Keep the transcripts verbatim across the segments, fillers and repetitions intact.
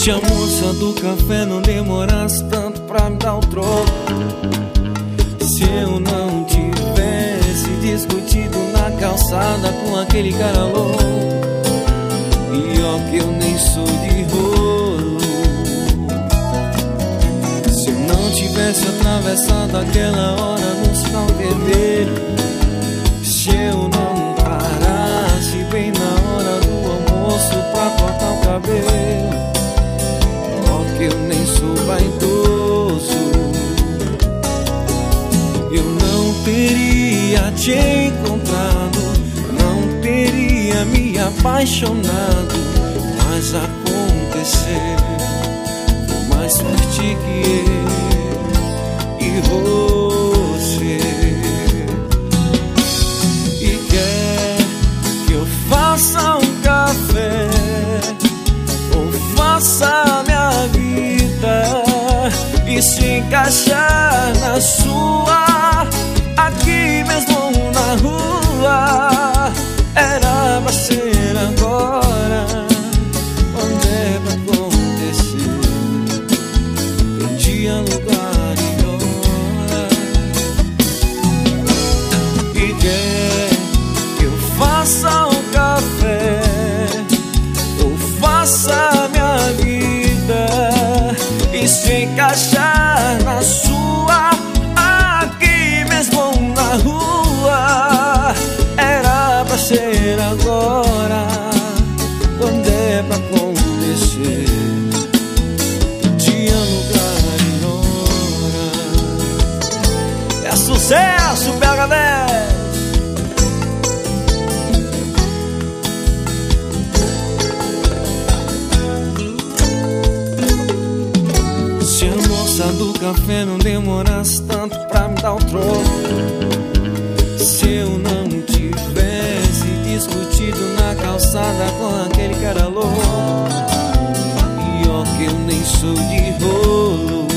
Se a moça do café não demorasse tanto pra me dar o troco, se eu não tivesse discutido na calçada com aquele cara louco, e ó que eu nem sou de rolo, se eu não tivesse atravessado aquela hora no sinal vermelho, se eu não parasse bem na hora do almoço pra cortar o cabelo, ó que eu nem sou vaidoso, eu não teria te encontrado, não teria me apaixonado, mas aconteceu, foi mais forte que eu e você. E quer que eu faça um café ou faça minha vida e se encaixar na sua, aqui mesmo na rua. Era pra ser agora, quando é pra acontecer, tem dia, lugar e hora. E quer que eu faça um café ou faça minha vida e se encaixar na sua, aqui mesmo na rua. Era pra ser agora, quando é pra acontecer, dia, lugar e hora. É sucesso, P H dez. Se a moça do café não demorasse tanto pra me dar o troco, se eu não tivesse discutido na calçada com aquele cara louco, e ó que eu nem sou de rolo,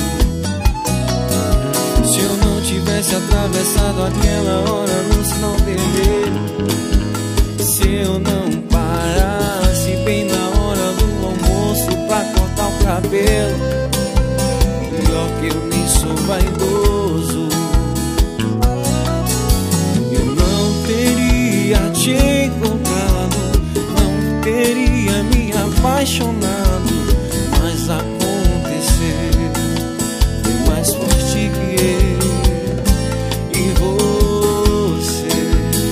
se eu não tivesse atravessado aquela hora no sinal vermelho, se eu não parasse bem na hora do almoço pra cortar o cabelo, e ó que eu nem sou vaidoso, eu não teria te encontrado, não teria me apaixonado, mas aconteceu, foi mais forte que eu e você.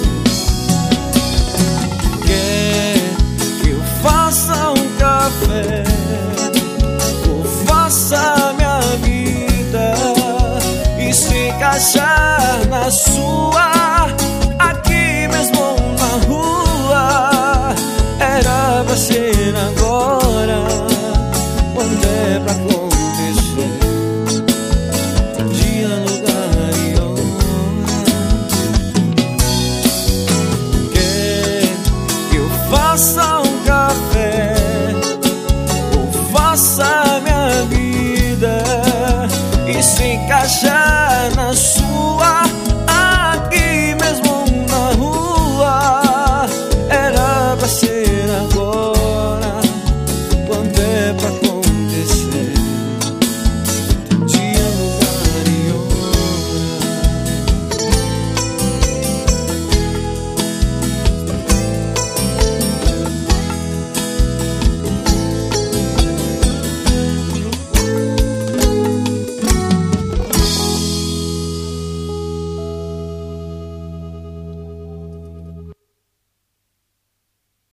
Quer que eu faça um café ou faça minha vida e se encaixar na sua, aqui mesmo na rua. Era pra ser agora, quando é pra acontecer, dia, lugar e hora. Quer que eu faça um café ou faça